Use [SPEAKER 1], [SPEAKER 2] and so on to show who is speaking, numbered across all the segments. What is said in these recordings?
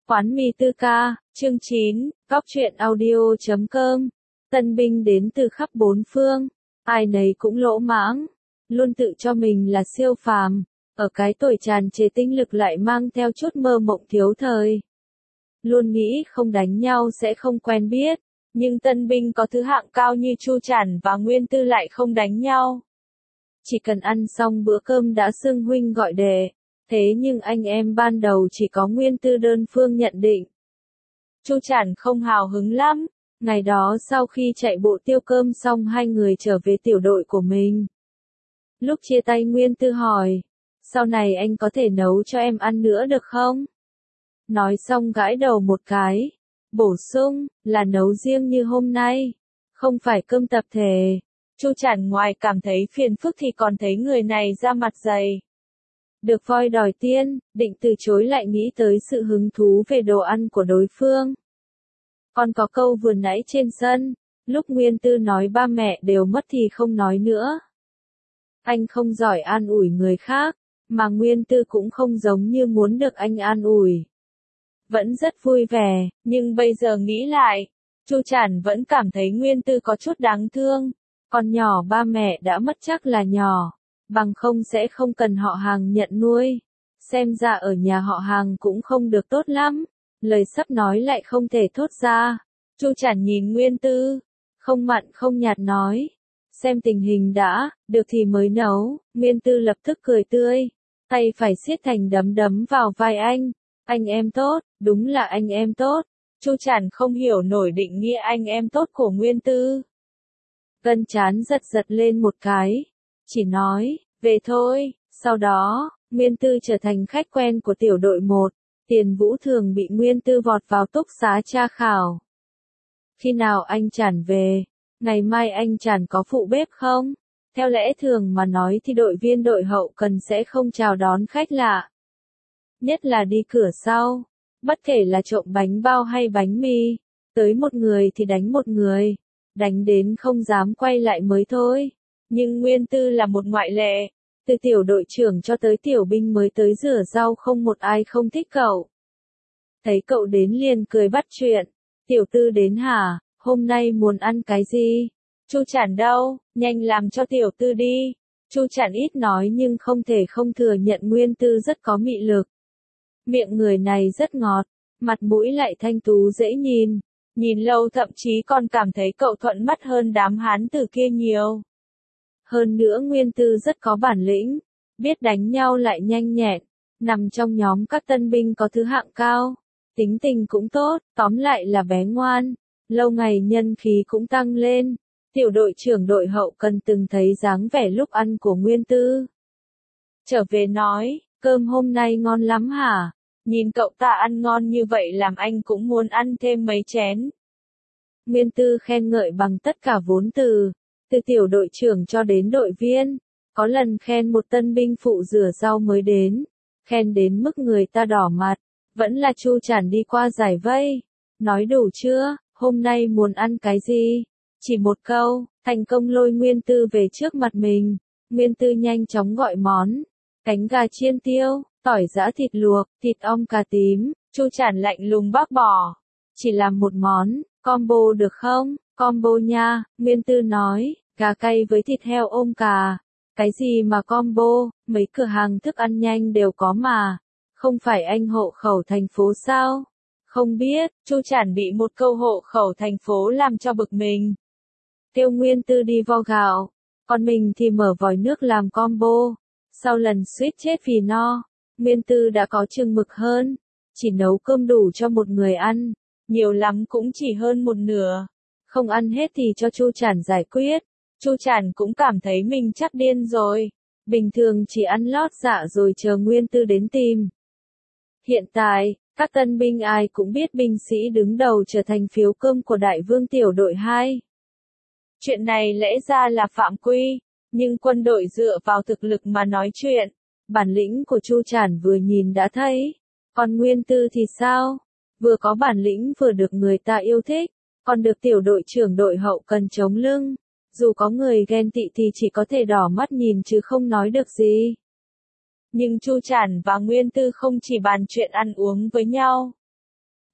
[SPEAKER 1] Quán mì Tư Ca, chương 9, góc truyện audio.com. Tân binh đến từ khắp bốn phương, ai nấy cũng lỗ mãng, luôn tự cho mình là siêu phàm, ở cái tuổi tràn trề tinh lực lại mang theo chút mơ mộng thiếu thời. Luôn nghĩ không đánh nhau sẽ không quen biết, nhưng tân binh có thứ hạng cao như Chu Trản và Nguyên Tư lại không đánh nhau. Chỉ cần ăn xong bữa cơm đã xưng huynh gọi đệ. Thế nhưng anh em ban đầu chỉ có Nguyên Tư đơn phương nhận định. Chu Trản không hào hứng lắm, ngày đó sau khi chạy bộ tiêu cơm xong hai người trở về tiểu đội của mình. Lúc chia tay Nguyên Tư hỏi, sau này anh có thể nấu cho em ăn nữa được không? Nói xong gãi đầu một cái, bổ sung, là nấu riêng như hôm nay, không phải cơm tập thể. Chu Trản ngoài cảm thấy phiền phức thì còn thấy người này ra mặt dày. Được voi đòi tiên, định từ chối lại nghĩ tới sự hứng thú về đồ ăn của đối phương. Còn có câu vừa nãy trên sân, lúc Nguyên Tư nói ba mẹ đều mất thì không nói nữa. Anh không giỏi an ủi người khác, mà Nguyên Tư cũng không giống như muốn được anh an ủi. Vẫn rất vui vẻ, nhưng bây giờ nghĩ lại, Chu Trản vẫn cảm thấy Nguyên Tư có chút đáng thương. Con nhỏ ba mẹ đã mất chắc là nhỏ. Bằng không sẽ không cần họ hàng nhận nuôi. Xem ra ở nhà họ hàng cũng không được tốt lắm. Lời sắp nói lại không thể thốt ra. Chu Trản nhìn Nguyên Tư, không mặn không nhạt nói. Xem tình hình đã, được thì mới nấu. Nguyên Tư lập tức cười tươi. Tay phải siết thành đấm đấm vào vai anh. Anh em tốt, đúng là anh em tốt. Chu Trản không hiểu nổi định nghĩa anh em tốt của Nguyên Tư. Gân trán giật giật lên một cái. Chỉ nói, về thôi. Sau đó, Nguyên Tư trở thành khách quen của tiểu đội 1. Tiền Vũ thường bị Nguyên Tư vọt vào túc xá tra khảo. Khi nào anh Trản về? Ngày mai anh Trản có phụ bếp không? Theo lẽ thường mà nói thì đội viên đội hậu cần sẽ không chào đón khách lạ. Nhất là đi cửa sau. Bất kể là trộm bánh bao hay bánh mì. Tới một người thì đánh một người. Đánh đến không dám quay lại mới thôi. Nhưng Nguyên Tư là một ngoại lệ, từ tiểu đội trưởng cho tới tiểu binh mới tới rửa rau không một ai không thích cậu. Thấy cậu đến liền cười bắt chuyện, tiểu Tư đến hả, hôm nay muốn ăn cái gì? Chu Trản đâu, nhanh làm cho tiểu Tư đi. Chu Trản ít nói nhưng không thể không thừa nhận Nguyên Tư rất có mị lực. Miệng người này rất ngọt, mặt mũi lại thanh tú dễ nhìn. Nhìn lâu thậm chí còn cảm thấy cậu thuận mắt hơn đám hán tử kia nhiều. Hơn nữa Nguyên Tư rất có bản lĩnh, biết đánh nhau lại nhanh nhẹn, nằm trong nhóm các tân binh có thứ hạng cao, tính tình cũng tốt, tóm lại là bé ngoan, lâu ngày nhân khí cũng tăng lên. Tiểu đội trưởng đội hậu cần từng thấy dáng vẻ lúc ăn của Nguyên Tư. Trở về nói, cơm hôm nay ngon lắm hả? Nhìn cậu ta ăn ngon như vậy làm anh cũng muốn ăn thêm mấy chén. Nguyên Tư khen ngợi bằng tất cả vốn từ tiểu đội trưởng cho đến đội viên. Có lần khen một tân binh phụ rửa rau mới đến, khen đến mức người ta đỏ mặt. Vẫn là Chu Trản đi qua giải vây. Nói đủ chưa, hôm nay muốn ăn cái gì? Chỉ một câu, thành công lôi Nguyên Tư về trước mặt mình. Nguyên Tư nhanh chóng gọi món. Cánh gà chiên tiêu, tỏi giã thịt luộc, thịt ong cà tím. Chu Trản lạnh lùng bác bỏ. Chỉ làm một món, combo được không? Combo nha, Nguyên Tư nói, gà cay với thịt heo ôm cà. Cái gì mà combo, mấy cửa hàng thức ăn nhanh đều có mà. Không phải anh hộ khẩu thành phố sao? Không biết, Chu Trản bị một câu hộ khẩu thành phố làm cho bực mình. Kêu Nguyên Tư đi vo gạo, còn mình thì mở vòi nước làm combo. Sau lần suýt chết vì no, Nguyên Tư đã có chừng mực hơn. Chỉ nấu cơm đủ cho một người ăn, nhiều lắm cũng chỉ hơn một nửa. Không ăn hết thì cho Chu Trản giải quyết. Chu Trản cũng cảm thấy mình chắc điên rồi. Bình thường chỉ ăn lót dạ rồi chờ Nguyên Tư đến tìm. Hiện tại, các tân binh ai cũng biết binh sĩ đứng đầu trở thành phiếu cơm của đại vương tiểu đội 2. Chuyện này lẽ ra là phạm quy, nhưng quân đội dựa vào thực lực mà nói chuyện. Bản lĩnh của Chu Trản vừa nhìn đã thấy. Còn Nguyên Tư thì sao? Vừa có bản lĩnh vừa được người ta yêu thích, còn được tiểu đội trưởng đội hậu cần chống lưng. Dù có người ghen tị thì chỉ có thể đỏ mắt nhìn chứ không nói được gì. Nhưng Chu Trản và Nguyên Tư không chỉ bàn chuyện ăn uống với nhau.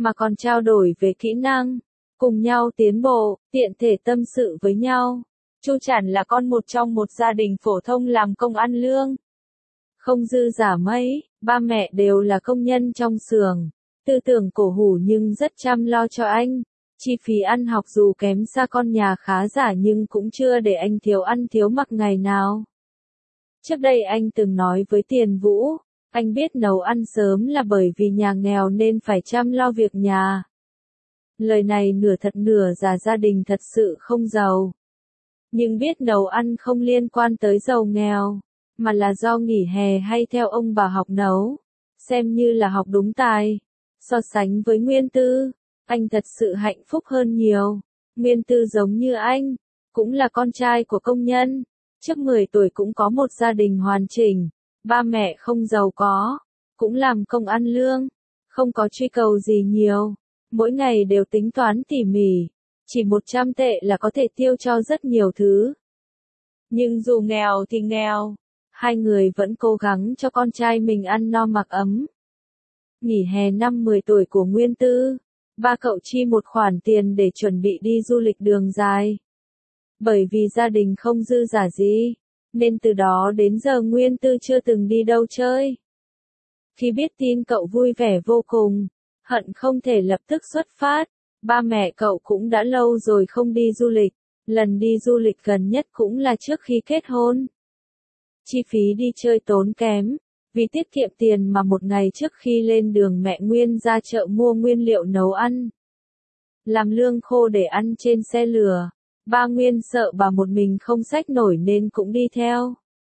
[SPEAKER 1] mà còn trao đổi về kỹ năng, cùng nhau tiến bộ, tiện thể tâm sự với nhau. Chu Chản là con một trong một gia đình phổ thông làm công ăn lương. Không dư giả mấy, ba mẹ đều là công nhân trong xưởng, tư tưởng cổ hủ nhưng rất chăm lo cho anh. Chi phí ăn học dù kém xa con nhà khá giả nhưng cũng chưa để anh thiếu ăn thiếu mặc ngày nào. Trước đây anh từng nói với Tiền Vũ, anh biết nấu ăn sớm là bởi vì nhà nghèo nên phải chăm lo việc nhà. Lời này nửa thật nửa giả, gia đình thật sự không giàu. Nhưng biết nấu ăn không liên quan tới giàu nghèo, mà là do nghỉ hè hay theo ông bà học nấu, xem như là học đúng tài. So sánh với Nguyên Tư, anh thật sự hạnh phúc hơn nhiều. Nguyên Tư giống như anh, cũng là con trai của công nhân, trước 10 tuổi cũng có một gia đình hoàn chỉnh, ba mẹ không giàu có, cũng làm công ăn lương, không có truy cầu gì nhiều, mỗi ngày đều tính toán tỉ mỉ, chỉ 100 tệ là có thể tiêu cho rất nhiều thứ. Nhưng dù nghèo thì nghèo, hai người vẫn cố gắng cho con trai mình ăn no mặc ấm. Nghỉ hè năm 10 tuổi của Nguyên Tư, ba cậu chi một khoản tiền để chuẩn bị đi du lịch đường dài. Bởi vì gia đình không dư giả gì, nên từ đó đến giờ Nguyên Tư chưa từng đi đâu chơi. Khi biết tin cậu vui vẻ vô cùng, hận không thể lập tức xuất phát. Ba mẹ cậu cũng đã lâu rồi không đi du lịch, lần đi du lịch gần nhất cũng là trước khi kết hôn. Chi phí đi chơi tốn kém, vì tiết kiệm tiền mà một ngày trước khi lên đường mẹ Nguyên ra chợ mua nguyên liệu nấu ăn. Làm lương khô để ăn trên xe lửa, ba Nguyên sợ bà một mình không xách nổi nên cũng đi theo.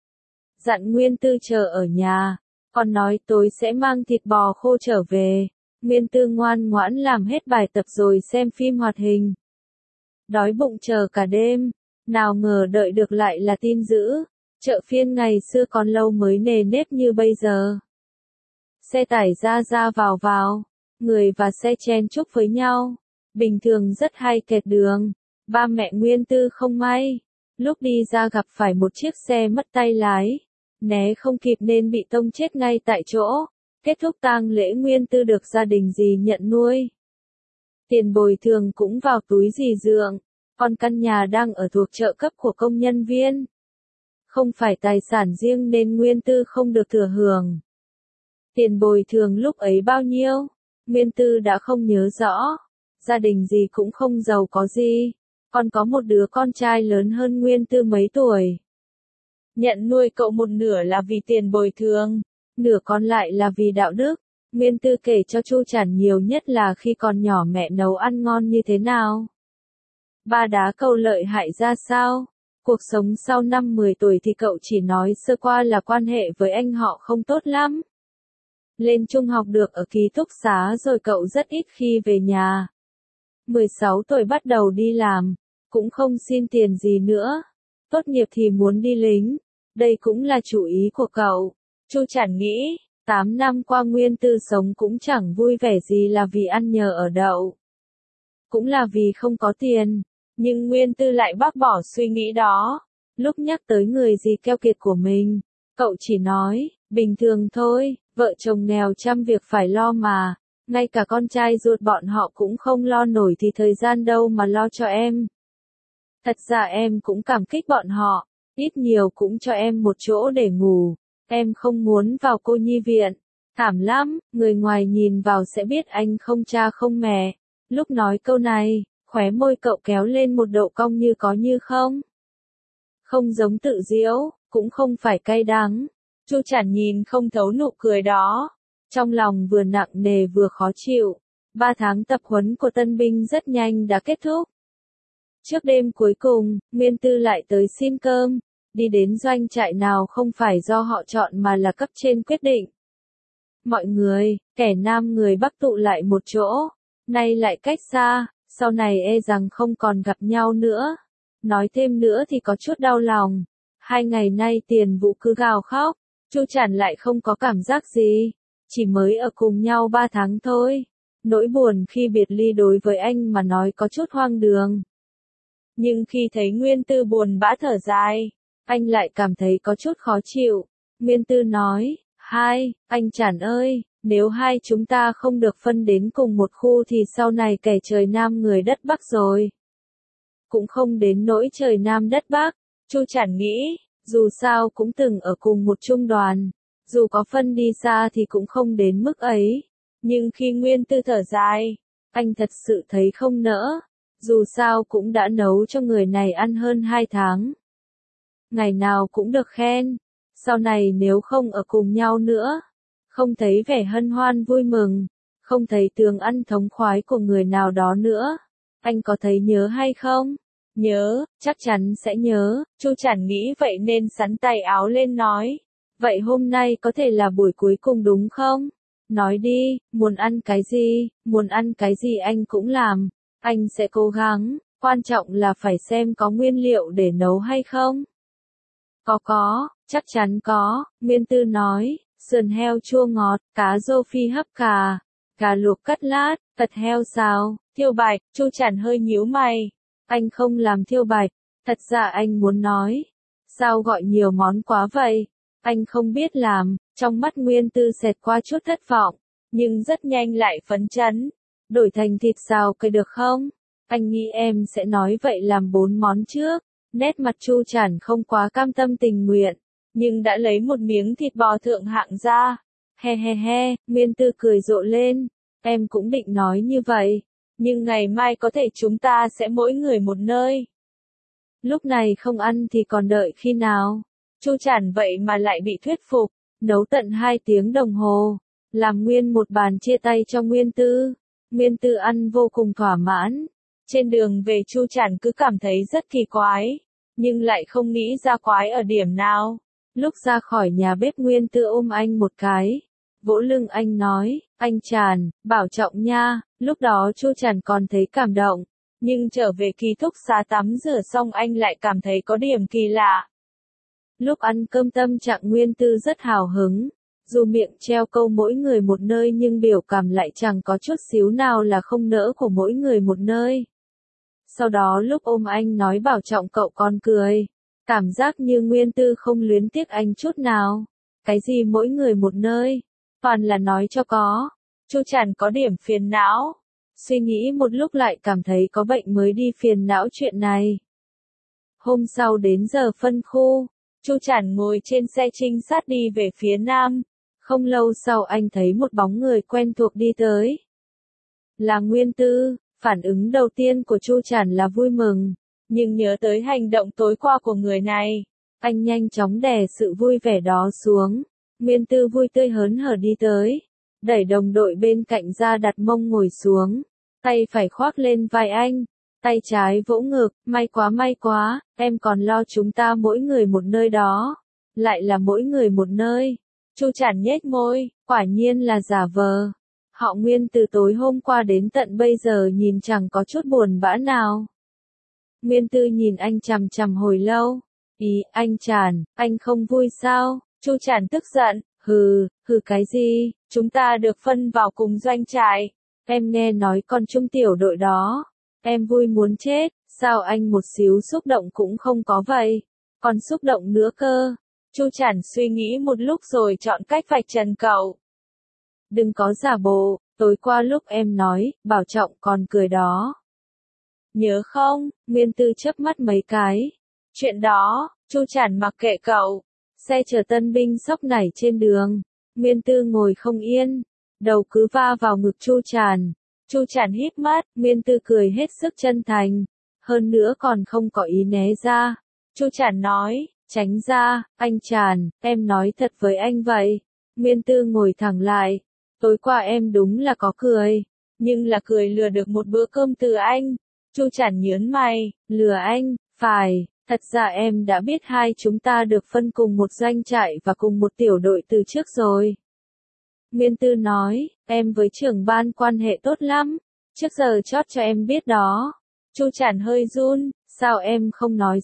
[SPEAKER 1] Dặn Nguyên Tư chờ ở nhà, còn nói tối sẽ mang thịt bò khô trở về. Nguyên Tư ngoan ngoãn làm hết bài tập rồi xem phim hoạt hình. Đói bụng chờ cả đêm, nào ngờ đợi được lại là tin dữ. Chợ phiên ngày xưa còn lâu mới nề nếp như bây giờ. Xe tải ra ra vào, người và xe chen chúc với nhau. Bình thường rất hay kẹt đường. Ba mẹ Nguyên Tư không may, lúc đi ra gặp phải một chiếc xe mất tay lái. Né không kịp nên bị tông chết ngay tại chỗ. Kết thúc tang lễ Nguyên Tư được gia đình dì nhận nuôi. Tiền bồi thường cũng vào túi dì dượng, còn căn nhà đang ở thuộc trợ cấp của công nhân viên. Không phải tài sản riêng nên Nguyên Tư không được thừa hưởng. Tiền bồi thường lúc ấy bao nhiêu, Nguyên Tư đã không nhớ rõ. Gia đình dì cũng không giàu có gì, còn có một đứa con trai lớn hơn Nguyên Tư mấy tuổi. Nhận nuôi cậu một nửa là vì tiền bồi thường, nửa còn lại là vì đạo đức. Nguyên Tư kể cho Chu Chản nhiều nhất là khi còn nhỏ mẹ nấu ăn ngon như thế nào. Ba đá câu lợi hại ra sao. Cuộc sống sau năm 10 tuổi thì cậu chỉ nói sơ qua là quan hệ với anh họ không tốt lắm. Lên trung học được ở ký túc xá rồi cậu rất ít khi về nhà. 16 tuổi bắt đầu đi làm, cũng không xin tiền gì nữa. Tốt nghiệp thì muốn đi lính, đây cũng là chủ ý của cậu. Chu Chản nghĩ, 8 năm qua Nguyên Tư sống cũng chẳng vui vẻ gì là vì ăn nhờ ở đậu. Cũng là vì không có tiền, nhưng Nguyên Tư lại bác bỏ suy nghĩ đó. Lúc nhắc tới người dì keo kiệt của mình, cậu chỉ nói, bình thường thôi, vợ chồng nghèo trăm việc phải lo mà, ngay cả con trai ruột bọn họ cũng không lo nổi thì thời gian đâu mà lo cho em. Thật ra em cũng cảm kích bọn họ, ít nhiều cũng cho em một chỗ để ngủ, em không muốn vào cô nhi viện, thảm lắm, người ngoài nhìn vào sẽ biết anh không cha không mẹ. Lúc nói câu này, khóe môi cậu kéo lên một độ cong như có như không. Không giống tự giễu, cũng không phải cay đắng. Chu Chản nhìn không thấu nụ cười đó. Trong lòng vừa nặng nề vừa khó chịu. 3 tháng tập huấn của tân binh rất nhanh đã kết thúc. Trước đêm cuối cùng, Nguyên Tư lại tới xin cơm. Đi đến doanh trại nào không phải do họ chọn mà là cấp trên quyết định. Mọi người, kẻ Nam người Bắc tụ lại một chỗ. Nay lại cách xa, sau này e rằng không còn gặp nhau nữa. Nói thêm nữa thì có chút đau lòng. 2 ngày nay Tiền Vũ cứ gào khóc. Chu Chản lại không có cảm giác gì. Chỉ mới ở cùng nhau 3 tháng thôi. Nỗi buồn khi biệt ly đối với anh mà nói có chút hoang đường. Nhưng khi thấy Nguyên Tư buồn bã thở dài, anh lại cảm thấy có chút khó chịu. Nguyên Tư nói, anh Chản ơi, Nếu hai chúng ta không được phân đến cùng một khu thì sau này kẻ trời Nam người đất Bắc rồi. Cũng không đến nỗi trời Nam đất Bắc, Chu Trản nghĩ, dù sao cũng từng ở cùng một trung đoàn, dù có phân đi xa thì cũng không đến mức ấy. Nhưng khi Nguyên Tư thở dài, anh thật sự thấy không nỡ, dù sao cũng đã nấu cho người này ăn hơn 2 tháng. Ngày nào cũng được khen, sau này nếu không ở cùng nhau nữa, không thấy vẻ hân hoan vui mừng, không thấy tường ăn thống khoái của người nào đó nữa, anh có thấy nhớ hay không? Nhớ, chắc chắn sẽ nhớ, Chu Trản nghĩ vậy nên xắn tay áo lên nói. Vậy hôm nay có thể là buổi cuối cùng đúng không? Nói đi, muốn ăn cái gì anh cũng làm, anh sẽ cố gắng, quan trọng là phải xem có nguyên liệu để nấu hay không. Có, chắc chắn có, Nguyên Tư nói, sườn heo chua ngọt, cá rô phi hấp cá luộc cắt lát, thịt heo xào, thiêu bạch, Chu Trản hơi nhíu mày. Anh không làm thiêu bạch, thật ra anh muốn nói. Sao gọi nhiều món quá vậy? Anh không biết làm, trong mắt Nguyên Tư xẹt qua chút thất vọng, nhưng rất nhanh lại phấn chấn. Đổi thành thịt xào cây được không? Anh nghĩ em sẽ nói vậy làm 4 món trước. Nét mặt Chu Trản không quá cam tâm tình nguyện, nhưng đã lấy một miếng thịt bò thượng hạng ra. He, Nguyên Tư cười rộ lên, em cũng định nói như vậy, nhưng ngày mai có thể chúng ta sẽ mỗi người một nơi. Lúc này không ăn thì còn đợi khi nào? Chu Trản vậy mà lại bị thuyết phục, nấu tận 2 tiếng đồng hồ, làm nguyên một bàn chia tay cho Nguyên Tư. Nguyên Tư ăn vô cùng thỏa mãn. Trên đường về Chu Trản cứ cảm thấy rất kỳ quái, nhưng lại không nghĩ ra quái ở điểm nào. Lúc ra khỏi nhà bếp Nguyên Tư ôm anh một cái, vỗ lưng anh nói, anh Trản, bảo trọng nha. Lúc đó Chu Trản còn thấy cảm động, nhưng trở về ký túc xá tắm rửa xong anh lại cảm thấy có điểm kỳ lạ. Lúc ăn cơm tâm trạng Nguyên Tư rất hào hứng, dù miệng treo câu mỗi người một nơi nhưng biểu cảm lại chẳng có chút xíu nào là không nỡ của mỗi người một nơi. Sau đó lúc ôm anh nói bảo trọng cậu còn cười, cảm giác như Nguyên Tư không luyến tiếc anh chút nào. Cái gì mỗi người một nơi, toàn là nói cho có. Chu Trản có điểm phiền não, suy nghĩ một lúc lại cảm thấy có bệnh mới đi phiền não chuyện này. Hôm sau đến giờ phân khu, Chu Trản ngồi trên xe trinh sát đi về phía nam. Không lâu sau anh thấy một bóng người quen thuộc đi tới. Là Nguyên Tư. Phản ứng đầu tiên của Chu Trản là vui mừng, nhưng nhớ tới hành động tối qua của người này, anh nhanh chóng đè sự vui vẻ đó xuống. Nguyên Tư vui tươi hớn hở đi tới, đẩy đồng đội bên cạnh ra đặt mông ngồi xuống, tay phải khoác lên vai anh, tay trái vỗ ngực, may quá, em còn lo chúng ta mỗi người một nơi đó. Lại là mỗi người một nơi. Chu Trản nhếch môi, quả nhiên là giả vờ. Họ Nguyên từ tối hôm qua đến tận bây giờ nhìn chẳng có chút buồn bã nào. Nguyên Tư nhìn anh chằm chằm hồi lâu. Ý, anh Trản, anh không vui sao? Chu Trản tức giận, hừ cái gì, chúng ta được phân vào cùng doanh trại. Em nghe nói con trung tiểu đội đó. Em vui muốn chết, sao anh một xíu xúc động cũng không có vậy? Còn xúc động nữa cơ. Chu Trản suy nghĩ một lúc rồi chọn cách vạch trần cậu. Đừng có giả bộ, tối qua lúc em nói, bảo trọng còn cười đó. Nhớ không? Nguyên Tư chớp mắt mấy cái. Chuyện đó, Chu Trản mặc kệ cậu. Xe chở tân binh xốc nảy trên đường. Nguyên Tư ngồi không yên, đầu cứ va vào ngực Chu Trản. Chu Trản híp mắt, Nguyên Tư cười hết sức chân thành. Hơn nữa còn không có ý né ra. Chu Trản nói, tránh ra, anh Trản, em nói thật với anh vậy. Nguyên Tư ngồi thẳng lại. Tối qua em đúng là có cười, nhưng là cười lừa được một bữa cơm từ anh. Chu Trản nhớn mày, lừa anh, phải, thật ra em đã biết hai chúng ta được phân cùng một doanh trại và cùng một tiểu đội từ trước rồi. Nguyên Tư nói, em với trưởng ban quan hệ tốt lắm, trước giờ chót cho em biết đó. Chu Trản hơi run, sao em không nói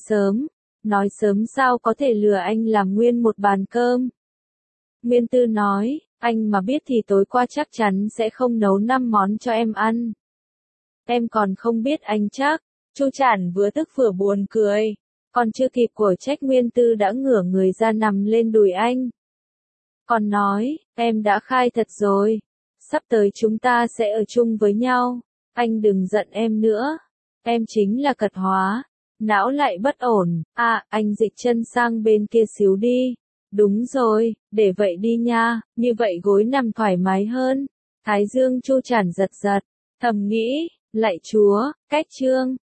[SPEAKER 1] sớm sao có thể lừa anh làm nguyên một bàn cơm. Nguyên Tư nói, anh mà biết thì tối qua chắc chắn sẽ không nấu 5 món cho em ăn. Em còn không biết anh chắc. Chu Trản vừa tức vừa buồn cười. Còn chưa kịp của trách Nguyên Tư đã ngửa người ra nằm lên đùi anh. Còn nói, em đã khai thật rồi. Sắp tới chúng ta sẽ ở chung với nhau. Anh đừng giận em nữa. Em chính là cật hóa. Não lại bất ổn. À, anh dịch chân sang bên kia xíu đi. Đúng rồi, để vậy đi nha, như vậy gối nằm thoải mái hơn. Thái dương chu tràn giật giật. Thầm nghĩ, lạy Chúa, cách chương.